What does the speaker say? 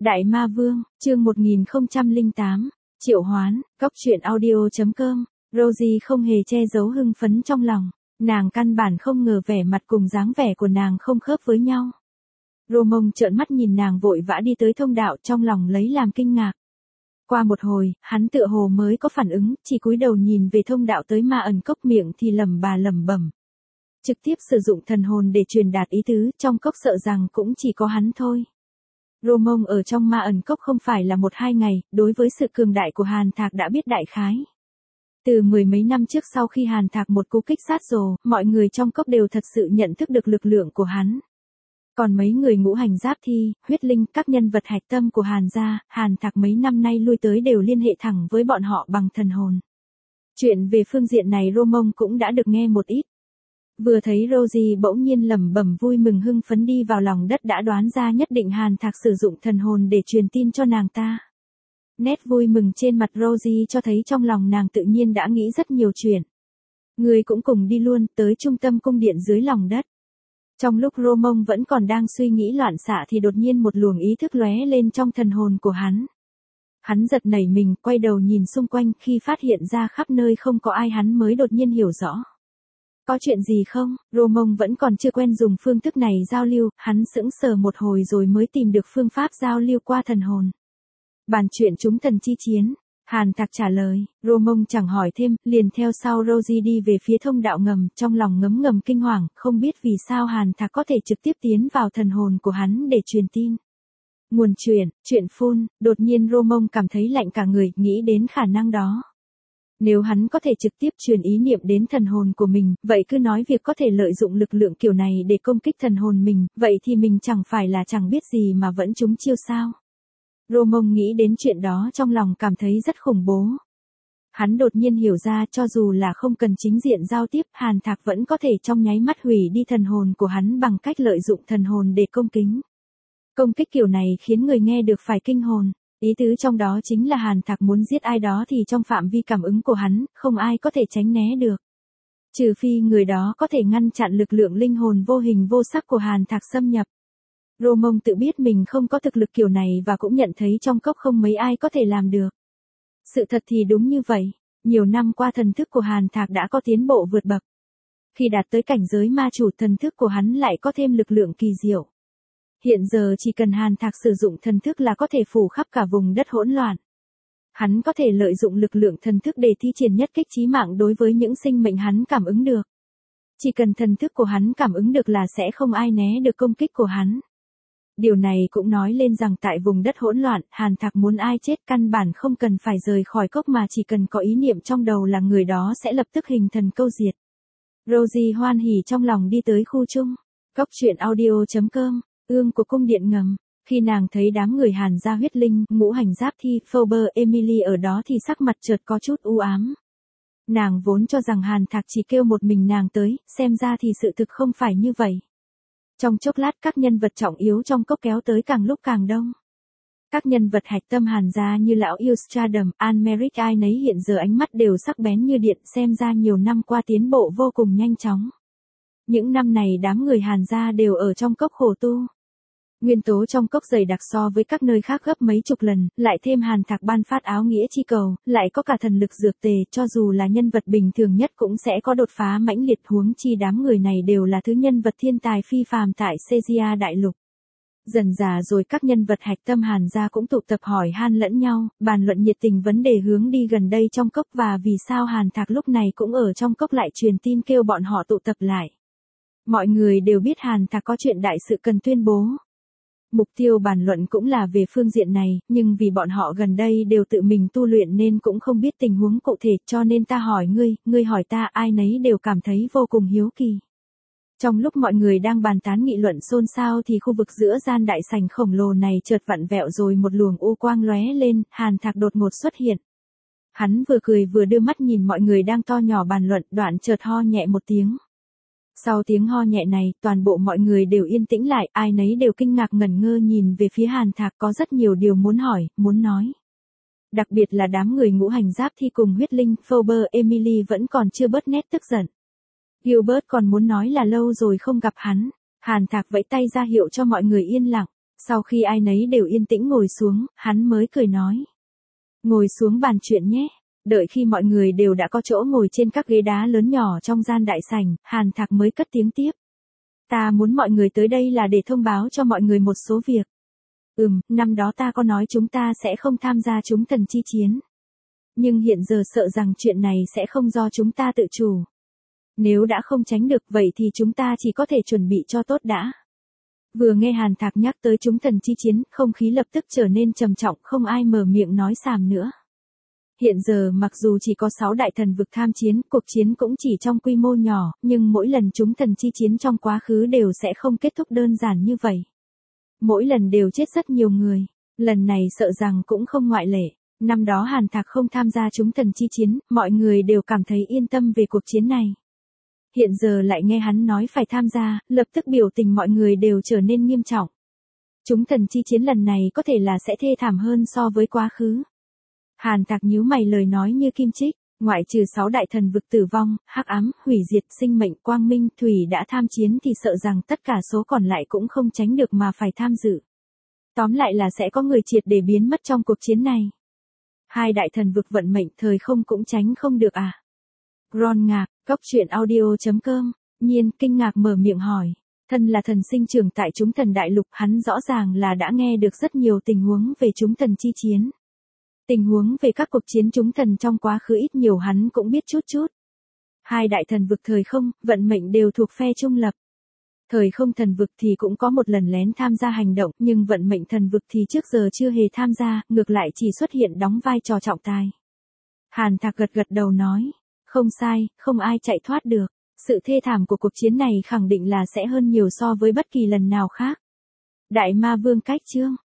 Đại Ma Vương, chương 1008, Triệu Hoán, Cóc truyện audio.com, Rosie không hề che giấu hưng phấn trong lòng, nàng căn bản không ngờ vẻ mặt cùng dáng vẻ của nàng không khớp với nhau. Romong trợn mắt nhìn nàng vội vã đi tới thông đạo trong lòng lấy làm kinh ngạc. Qua một hồi, hắn tựa hồ mới có phản ứng, chỉ cúi đầu nhìn về thông đạo tới Ma ẩn cốc miệng thì lẩm bẩm. Trực tiếp sử dụng thần hồn để truyền đạt ý tứ, trong cốc sợ rằng cũng chỉ có hắn thôi. Romong ở trong Ma ẩn cốc không phải là 1-2 ngày, đối với sự cường đại của Hàn Thạc đã biết đại khái. Từ mười mấy năm trước sau khi Hàn Thạc một cú kích sát rồ, mọi người trong cốc đều thật sự nhận thức được lực lượng của hắn. Còn mấy người ngũ hành giáp thi, huyết linh, các nhân vật hạch tâm của Hàn gia, Hàn Thạc mấy năm nay lui tới đều liên hệ thẳng với bọn họ bằng thần hồn. Chuyện về phương diện này Romong cũng đã được nghe một ít. Vừa thấy Rosie bỗng nhiên lẩm bẩm vui mừng hưng phấn đi vào lòng đất đã đoán ra nhất định Hàn Thạc sử dụng thần hồn để truyền tin cho nàng ta. Nét vui mừng trên mặt Rosie cho thấy trong lòng nàng tự nhiên đã nghĩ rất nhiều chuyện. Người cũng cùng đi luôn tới trung tâm cung điện dưới lòng đất. Trong lúc Romong vẫn còn đang suy nghĩ loạn xạ thì đột nhiên một luồng ý thức lóe lên trong thần hồn của hắn. Hắn giật nảy mình, quay đầu nhìn xung quanh, khi phát hiện ra khắp nơi không có ai hắn mới đột nhiên hiểu rõ. Có chuyện gì không? Romong vẫn còn chưa quen dùng phương thức này giao lưu, hắn sững sờ một hồi rồi mới tìm được phương pháp giao lưu qua thần hồn. Bàn chuyện chúng thần chi chiến. Hàn Thạc trả lời, Romong chẳng hỏi thêm, liền theo sau Rosie đi về phía thông đạo ngầm, trong lòng ngấm ngầm kinh hoàng, không biết vì sao Hàn Thạc có thể trực tiếp tiến vào thần hồn của hắn để truyền tin. Nguồn chuyện phun, đột nhiên Romong cảm thấy lạnh cả người, nghĩ đến khả năng đó. Nếu hắn có thể trực tiếp truyền ý niệm đến thần hồn của mình, vậy cứ nói việc có thể lợi dụng lực lượng kiểu này để công kích thần hồn mình, vậy thì mình chẳng phải là chẳng biết gì mà vẫn trúng chiêu sao. Romong nghĩ đến chuyện đó trong lòng cảm thấy rất khủng bố. Hắn đột nhiên hiểu ra cho dù là không cần chính diện giao tiếp, Hàn Thạc vẫn có thể trong nháy mắt hủy đi thần hồn của hắn bằng cách lợi dụng thần hồn để công kính. Công kích kiểu này khiến người nghe được phải kinh hồn. Ý tứ trong đó chính là Hàn Thạc muốn giết ai đó thì trong phạm vi cảm ứng của hắn, không ai có thể tránh né được. Trừ phi người đó có thể ngăn chặn lực lượng linh hồn vô hình vô sắc của Hàn Thạc xâm nhập. Romong tự biết mình không có thực lực kiểu này và cũng nhận thấy trong cốc không mấy ai có thể làm được. Sự thật thì đúng như vậy, nhiều năm qua thần thức của Hàn Thạc đã có tiến bộ vượt bậc. Khi đạt tới cảnh giới ma chủ thần thức của hắn lại có thêm lực lượng kỳ diệu. Hiện giờ chỉ cần Hàn Thạc sử dụng thần thức là có thể phủ khắp cả vùng đất hỗn loạn. Hắn có thể lợi dụng lực lượng thần thức để thi triển nhất kích chí mạng đối với những sinh mệnh hắn cảm ứng được. Chỉ cần thần thức của hắn cảm ứng được là sẽ không ai né được công kích của hắn. Điều này cũng nói lên rằng tại vùng đất hỗn loạn, Hàn Thạc muốn ai chết căn bản không cần phải rời khỏi cốc mà chỉ cần có ý niệm trong đầu là người đó sẽ lập tức hình thần câu diệt. Rosie hoan hỉ trong lòng đi tới khu chung. Cóc truyện audio.com, ương của cung điện ngầm. Khi nàng thấy đám người Hàn gia huyết linh, ngũ hành giáp thi, Faber Emily ở đó thì sắc mặt chợt có chút u ám. Nàng vốn cho rằng Hàn Thạc chỉ kêu một mình nàng tới, xem ra thì sự thực không phải như vậy. Trong chốc lát các nhân vật trọng yếu trong cốc kéo tới càng lúc càng đông. Các nhân vật hạch tâm Hàn gia như lão Eustradam, Anmeric ai nấy hiện giờ ánh mắt đều sắc bén như điện, xem ra nhiều năm qua tiến bộ vô cùng nhanh chóng. Những năm này đám người Hàn gia đều ở trong cốc khổ tu. Nguyên tố trong cốc dày đặc so với các nơi khác gấp mấy chục lần, lại thêm Hàn Thạc ban phát áo nghĩa chi cầu, lại có cả thần lực dược tề, cho dù là nhân vật bình thường nhất cũng sẽ có đột phá mãnh liệt, huống chi đám người này đều là thứ nhân vật thiên tài phi phàm tại Caesarea đại lục. Dần dà rồi các nhân vật hạch tâm Hàn gia cũng tụ tập hỏi han lẫn nhau, bàn luận nhiệt tình vấn đề hướng đi gần đây trong cốc và vì sao Hàn Thạc lúc này cũng ở trong cốc lại truyền tin kêu bọn họ tụ tập lại. Mọi người đều biết Hàn Thạc có chuyện đại sự cần tuyên bố. Mục tiêu bàn luận cũng là về phương diện này, nhưng vì bọn họ gần đây đều tự mình tu luyện nên cũng không biết tình huống cụ thể, cho nên ta hỏi ngươi hỏi ta, ai nấy đều cảm thấy vô cùng hiếu kỳ. Trong lúc mọi người đang bàn tán nghị luận xôn xao thì khu vực giữa gian đại sảnh khổng lồ này chợt vặn vẹo rồi một luồng u quang lóe lên, Hàn Thạc đột ngột xuất hiện. Hắn vừa cười vừa đưa mắt nhìn mọi người đang to nhỏ bàn luận, đoạn chợt ho nhẹ một tiếng. Sau tiếng ho nhẹ này, toàn bộ mọi người đều yên tĩnh lại, ai nấy đều kinh ngạc ngẩn ngơ nhìn về phía Hàn Thạc, có rất nhiều điều muốn hỏi, muốn nói. Đặc biệt là đám người ngũ hành giáp thi cùng huyết linh, Faber Emily vẫn còn chưa bớt nét tức giận. Gilbert còn muốn nói là lâu rồi không gặp hắn. Hàn Thạc vẫy tay ra hiệu cho mọi người yên lặng. Sau khi ai nấy đều yên tĩnh ngồi xuống, hắn mới cười nói. Ngồi xuống bàn chuyện nhé. Đợi khi mọi người đều đã có chỗ ngồi trên các ghế đá lớn nhỏ trong gian đại sảnh, Hàn Thạc mới cất tiếng tiếp. Ta muốn mọi người tới đây là để thông báo cho mọi người một số việc. Năm đó ta có nói chúng ta sẽ không tham gia chúng thần chi chiến. Nhưng hiện giờ sợ rằng chuyện này sẽ không do chúng ta tự chủ. Nếu đã không tránh được vậy thì chúng ta chỉ có thể chuẩn bị cho tốt đã. Vừa nghe Hàn Thạc nhắc tới chúng thần chi chiến, không khí lập tức trở nên trầm trọng, không ai mở miệng nói xàm nữa. Hiện giờ mặc dù chỉ có 6 đại thần vực tham chiến, cuộc chiến cũng chỉ trong quy mô nhỏ, nhưng mỗi lần chúng thần chi chiến trong quá khứ đều sẽ không kết thúc đơn giản như vậy. Mỗi lần đều chết rất nhiều người, lần này sợ rằng cũng không ngoại lệ. Năm đó Hàn Thạc không tham gia chúng thần chi chiến, mọi người đều cảm thấy yên tâm về cuộc chiến này. Hiện giờ lại nghe hắn nói phải tham gia, lập tức biểu tình mọi người đều trở nên nghiêm trọng. Chúng thần chi chiến lần này có thể là sẽ thê thảm hơn so với quá khứ. Hàn Thạc nhíu mày lời nói như kim chích, ngoại trừ 6 đại thần vực tử vong, hắc ám, hủy diệt, sinh mệnh, quang minh, thủy đã tham chiến thì sợ rằng tất cả số còn lại cũng không tránh được mà phải tham dự. Tóm lại là sẽ có người triệt để biến mất trong cuộc chiến này. 2 đại thần vực vận mệnh thời không cũng tránh không được à? Ron ngạc, goctruyện.audio.com, Nhiên kinh ngạc mở miệng hỏi. Thân là thần sinh trưởng tại chúng thần đại lục, hắn rõ ràng là đã nghe được rất nhiều tình huống về chúng thần chi chiến. Tình huống về các cuộc chiến chúng thần trong quá khứ ít nhiều hắn cũng biết chút chút. 2 đại thần vực thời không, vận mệnh đều thuộc phe trung lập. Thời không thần vực thì cũng có một lần lén tham gia hành động, nhưng vận mệnh thần vực thì trước giờ chưa hề tham gia, ngược lại chỉ xuất hiện đóng vai trò trọng tài. Hàn Thạc gật gật đầu nói, không sai, không ai chạy thoát được. Sự thê thảm của cuộc chiến này khẳng định là sẽ hơn nhiều so với bất kỳ lần nào khác. Đại Ma Vương cách chương